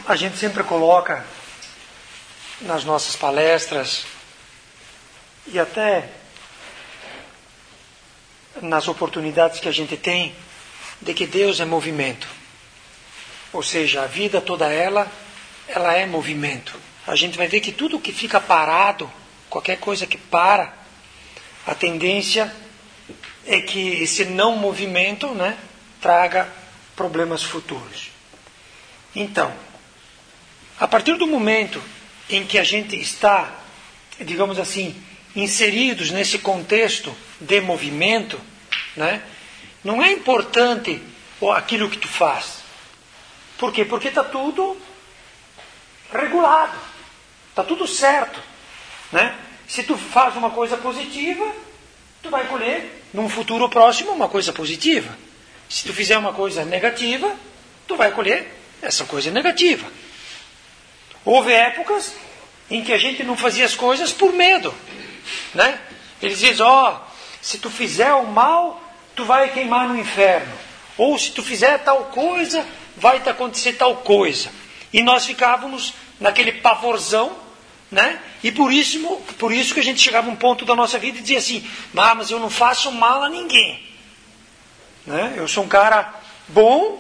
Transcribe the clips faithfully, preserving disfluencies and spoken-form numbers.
a gente sempre coloca nas nossas palestras e até nas oportunidades que a gente tem de que Deus é movimento. Ou seja, a vida toda ela, ela é movimento. A gente vai ver que tudo que fica parado, qualquer coisa que para, a tendência é que esse não movimento, né, traga problemas futuros. Então, a partir do momento em que a gente está, digamos assim, inseridos nesse contexto de movimento, né, não é importante aquilo que tu faz. Por quê? Porque está tudo regulado, está tudo certo, né? Se tu faz uma coisa positiva, tu vai colher num futuro próximo uma coisa positiva. Se tu fizer uma coisa negativa, tu vai colher essa coisa negativa. Houve épocas em que a gente não fazia as coisas por medo, né? Eles dizem, ó, oh, se tu fizer o mal, tu vai queimar no inferno. Ou se tu fizer tal coisa, vai te acontecer tal coisa. E nós ficávamos naquele pavorzão, né? E por isso, por isso que a gente chegava a um ponto da nossa vida e dizia assim, ah, mas eu não faço mal a ninguém, né? Eu sou um cara bom.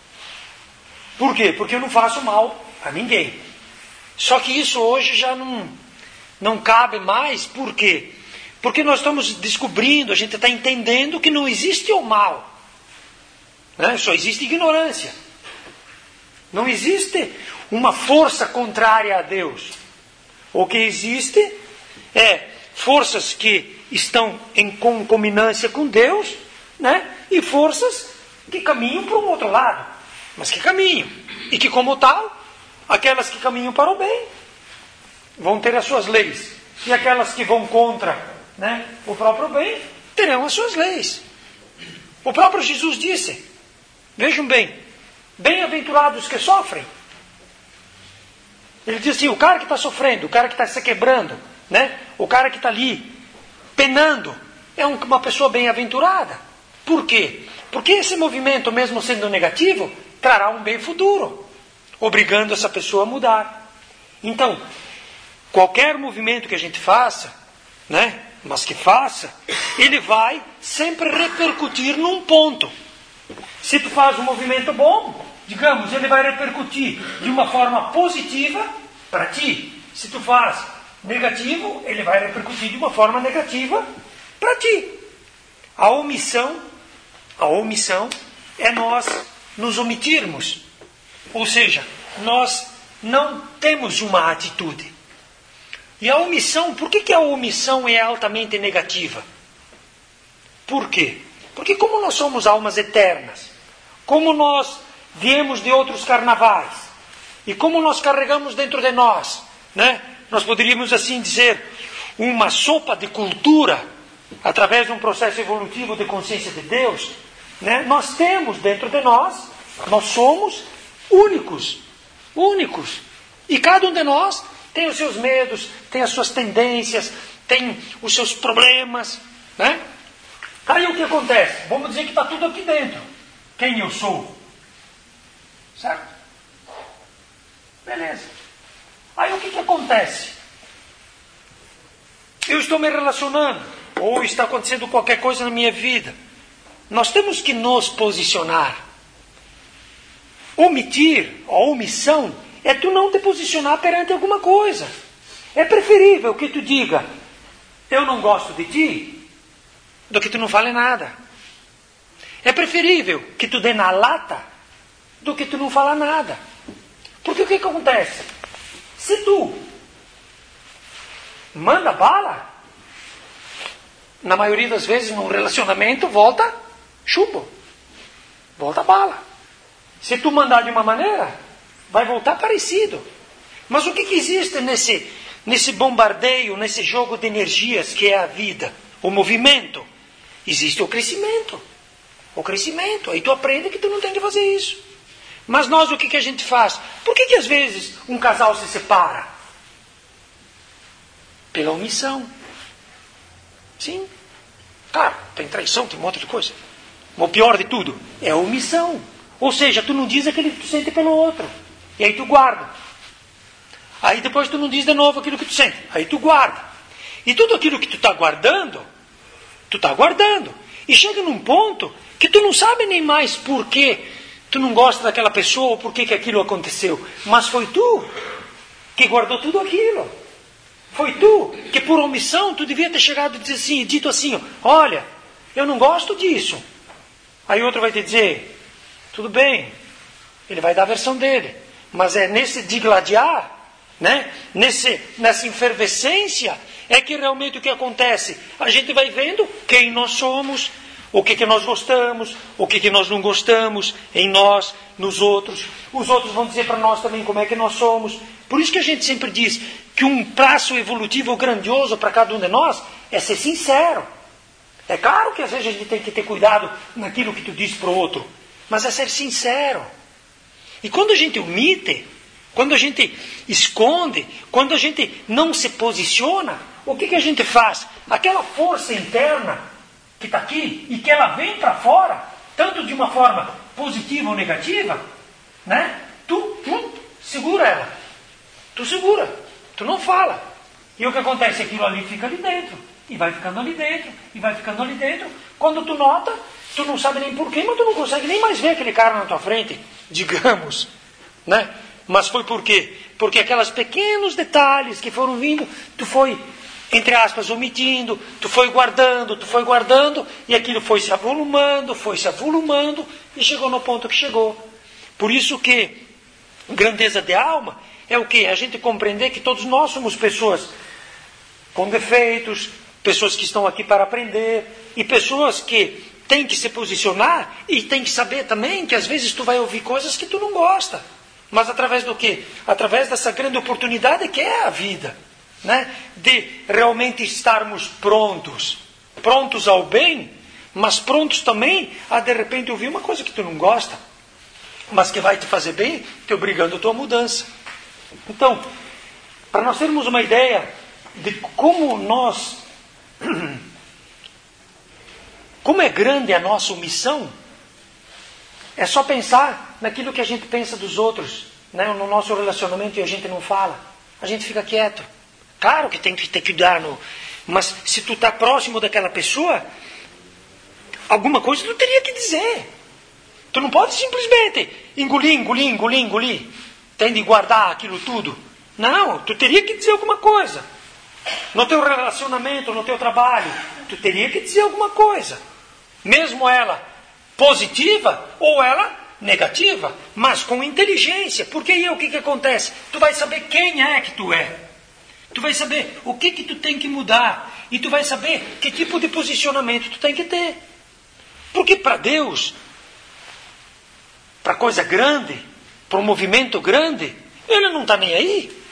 Por quê? Porque eu não faço mal a ninguém. Só que isso hoje já não, não cabe mais. Por quê? Porque nós estamos descobrindo, a gente está entendendo que não existe o mal, né? Só existe ignorância. Não existe uma força contrária a Deus. O que existe é forças que estão em concominância com Deus, né? E forças que caminham para um outro lado, mas que caminham. E que, como tal, aquelas que caminham para o bem vão ter as suas leis. E aquelas que vão contra, né, o próprio bem terão as suas leis. O próprio Jesus disse, vejam bem, bem-aventurados que sofrem. Ele diz assim, o cara que está sofrendo, o cara que está se quebrando, né? O cara que está ali penando, é uma pessoa bem-aventurada. Por quê? Porque esse movimento, mesmo sendo negativo, trará um bem futuro, obrigando essa pessoa a mudar. Então, qualquer movimento que a gente faça, né? Mas que faça, ele vai sempre repercutir num ponto. Se tu faz um movimento bom, digamos, ele vai repercutir de uma forma positiva para ti. Se tu faz negativo, ele vai repercutir de uma forma negativa para ti. A omissão, a omissão é nós nos omitirmos. Ou seja, nós não temos uma atitude. E a omissão, por que, que a omissão é altamente negativa? Por quê? Porque como nós somos almas eternas, como nós viemos de outros carnavais, e como nós carregamos dentro de nós, né? Nós poderíamos assim dizer, uma sopa de cultura, através de um processo evolutivo de consciência de Deus, né? Nós temos dentro de nós, nós somos únicos, únicos. E cada um de nós tem os seus medos, tem as suas tendências, tem os seus problemas, né? Aí o que acontece? Vamos dizer que está tudo aqui dentro. Quem eu sou? Certo? Beleza. Aí o que, que acontece? Eu estou me relacionando, ou está acontecendo qualquer coisa na minha vida. Nós temos que nos posicionar. Omitir, a omissão, é tu não te posicionar perante alguma coisa. É preferível que tu diga, eu não gosto de ti, do que tu não fale nada. É preferível que tu dê na lata, do que tu não fala nada. Porque o que, que acontece? Se tu manda bala, na maioria das vezes num relacionamento volta chumbo, volta bala. Se tu mandar de uma maneira, vai voltar parecido. Mas o que, que existe nesse, nesse bombardeio, nesse jogo de energias que é a vida, o movimento? Existe o crescimento. O crescimento. Aí tu aprende que tu não tem que fazer isso. Mas nós o que, que a gente faz? Por que, que às vezes um casal se separa? Pela omissão. Sim. Claro, tem traição, tem um monte de coisa. O pior de tudo é a omissão. Ou seja, tu não diz aquilo que tu sente pelo outro. E aí tu guarda. Aí depois tu não diz de novo aquilo que tu sente. Aí tu guarda. E tudo aquilo que tu está guardando, tu está guardando. E chega num ponto que tu não sabe nem mais por que tu não gosta daquela pessoa ou por que que aquilo aconteceu. Mas foi tu que guardou tudo aquilo. Foi tu que por omissão tu devia ter chegado e dizer assim, dito assim, olha, eu não gosto disso. Aí outro vai te dizer, tudo bem, ele vai dar a versão dele. Mas é nesse digladiar, né? Nesse, nessa efervescência, é que realmente o que acontece? A gente vai vendo quem nós somos, o que, que nós gostamos, o que, que nós não gostamos, em nós, nos outros. Os outros vão dizer para nós também como é que nós somos. Por isso que a gente sempre diz que um traço evolutivo grandioso para cada um de nós é ser sincero. É claro que às vezes a gente tem que ter cuidado naquilo que tu diz para o outro, mas é ser sincero. E quando a gente omite, quando a gente esconde, quando a gente não se posiciona, o que, que a gente faz? Aquela força interna que está aqui e que ela vem para fora, tanto de uma forma positiva ou negativa, né? Tu, tu segura ela. Tu segura. Tu não fala. E o que acontece? Aquilo ali fica ali dentro. E vai ficando ali dentro. E vai ficando ali dentro. Quando tu nota, tu não sabe nem porquê, mas tu não consegue nem mais ver aquele cara na tua frente, digamos, né? Mas foi por quê? Porque aqueles pequenos detalhes que foram vindo, tu foi, entre aspas, omitindo, tu foi guardando, tu foi guardando, e aquilo foi se avolumando, foi se avolumando, e chegou no ponto que chegou. Por isso que grandeza de alma é o quê? A gente compreender que todos nós somos pessoas com defeitos, pessoas que estão aqui para aprender, e pessoas que têm que se posicionar, e têm que saber também que às vezes tu vai ouvir coisas que tu não gosta. Mas através do quê? Através dessa grande oportunidade que é a vida, né? De realmente estarmos prontos. Prontos ao bem, mas prontos também a de repente ouvir uma coisa que tu não gosta, mas que vai te fazer bem, te obrigando a tua mudança. Então, para nós termos uma ideia de como nós, como é grande a nossa omissão, é só pensar naquilo que a gente pensa dos outros, né? No nosso relacionamento, e a gente não fala. A gente fica quieto. Claro que tem que ter cuidado, mas se tu está próximo daquela pessoa, alguma coisa tu teria que dizer. Tu não pode simplesmente engolir, engolir, engolir, engolir. Tem de guardar aquilo tudo. Não, tu teria que dizer alguma coisa. No teu relacionamento, no teu trabalho, tu teria que dizer alguma coisa. Mesmo ela positiva ou ela negativa, mas com inteligência. Porque aí o que, que acontece? Tu vai saber quem é que tu é. Tu vai saber o que, que tu tem que mudar. E tu vai saber que tipo de posicionamento tu tem que ter. Porque para Deus, para coisa grande, para um movimento grande, Ele não está nem aí.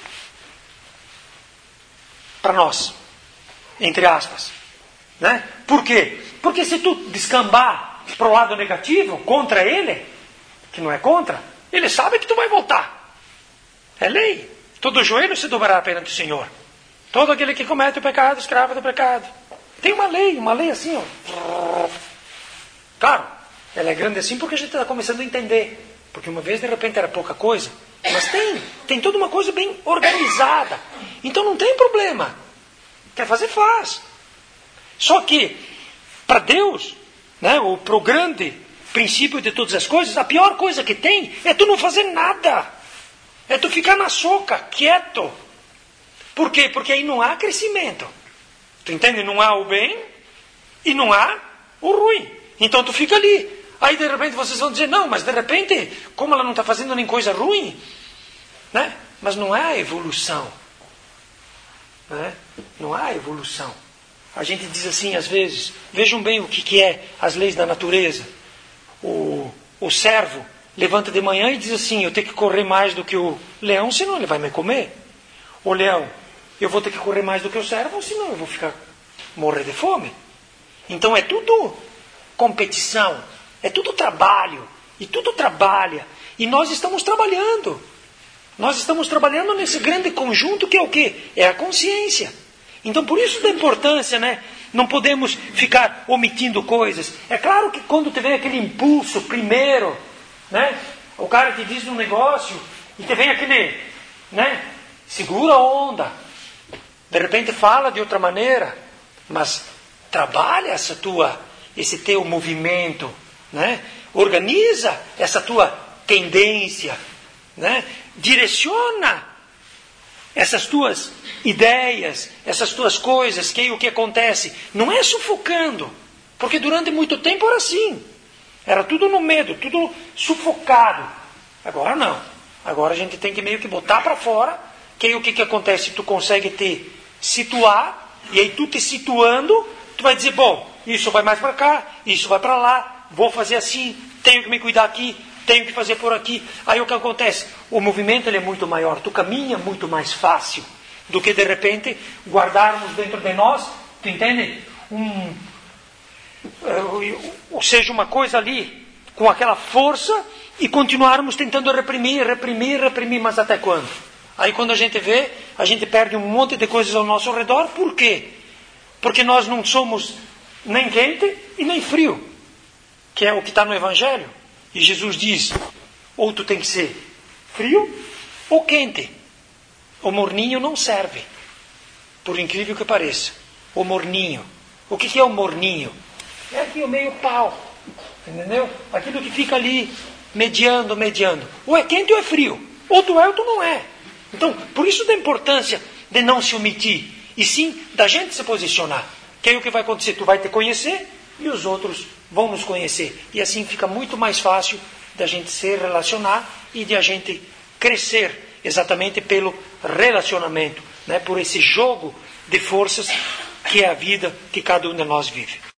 Para nós, entre aspas, né? Por quê? Porque se tu descambar para o lado negativo, contra Ele, que não é contra, Ele sabe que tu vai voltar. É lei. Todo joelho se dobrará perante o Senhor. Todo aquele que comete o pecado, escravo do pecado. Tem uma lei, uma lei assim, ó. Claro, ela é grande assim porque a gente está começando a entender. Porque uma vez, de repente, era pouca coisa. Mas tem, tem toda uma coisa bem organizada. Então não tem problema. Quer fazer, faz. Só que, para Deus, né, ou para o grande princípio de todas as coisas, a pior coisa que tem é tu não fazer nada. É tu ficar na soca, quieto. Por quê? Porque aí não há crescimento. Tu entende? Não há o bem e não há o ruim. Então tu fica ali. Aí de repente vocês vão dizer, não, mas de repente, como ela não está fazendo nem coisa ruim, né? Mas não há evolução. Né? Não há evolução. A gente diz assim às vezes, vejam bem o que, que é as leis da natureza. O, o cervo levanta de manhã e diz assim, eu tenho que correr mais do que o leão, senão ele vai me comer. O leão, eu vou ter que correr mais do que o cervo, senão eu vou ficar morrer de fome. Então é tudo competição, é tudo trabalho, e tudo trabalha. E nós estamos trabalhando. Nós estamos trabalhando nesse grande conjunto que é o quê? É a consciência. Então por isso da importância, né? Não podemos ficar omitindo coisas. É claro que quando te vem aquele impulso primeiro, né? O cara te diz um negócio E te vem aquele, né? Segura a onda. De repente fala de outra maneira, mas trabalha essa tua, esse teu movimento, né? Organiza essa tua tendência, né? Direciona essas tuas ideias, essas tuas coisas, que é o que acontece. Não é sufocando, porque durante muito tempo era assim. Era tudo no medo, tudo sufocado. Agora não. Agora a gente tem que meio que botar para fora, que aí o que, que acontece? Tu consegue te situar, e aí tu te situando, tu vai dizer, bom, isso vai mais para cá, isso vai para lá, vou fazer assim, tenho que me cuidar aqui, tenho que fazer por aqui. Aí o que acontece? O movimento ele é muito maior, tu caminha muito mais fácil do que de repente guardarmos dentro de nós, tu entende? Um, ou seja, uma coisa ali com aquela força e continuarmos tentando reprimir, reprimir, reprimir, mas até quando? Aí quando a gente vê, a gente perde um monte de coisas ao nosso redor. Por quê? Porque nós não somos nem quente e nem frio, que é o que está no Evangelho. E Jesus diz, ou tu tem que ser frio ou quente. O morninho não serve, por incrível que pareça. O morninho. O que é o morninho? É aqui o meio pau, entendeu? Aquilo que fica ali, mediando, mediando. Ou é quente ou é frio. Ou tu é ou tu não é. Então, por isso da importância de não se omitir, e sim da gente se posicionar. Que aí o que vai acontecer? Tu vai te conhecer e os outros vão nos conhecer. E assim fica muito mais fácil da gente se relacionar e de a gente crescer exatamente pelo relacionamento, né? Por esse jogo de forças que é a vida que cada um de nós vive.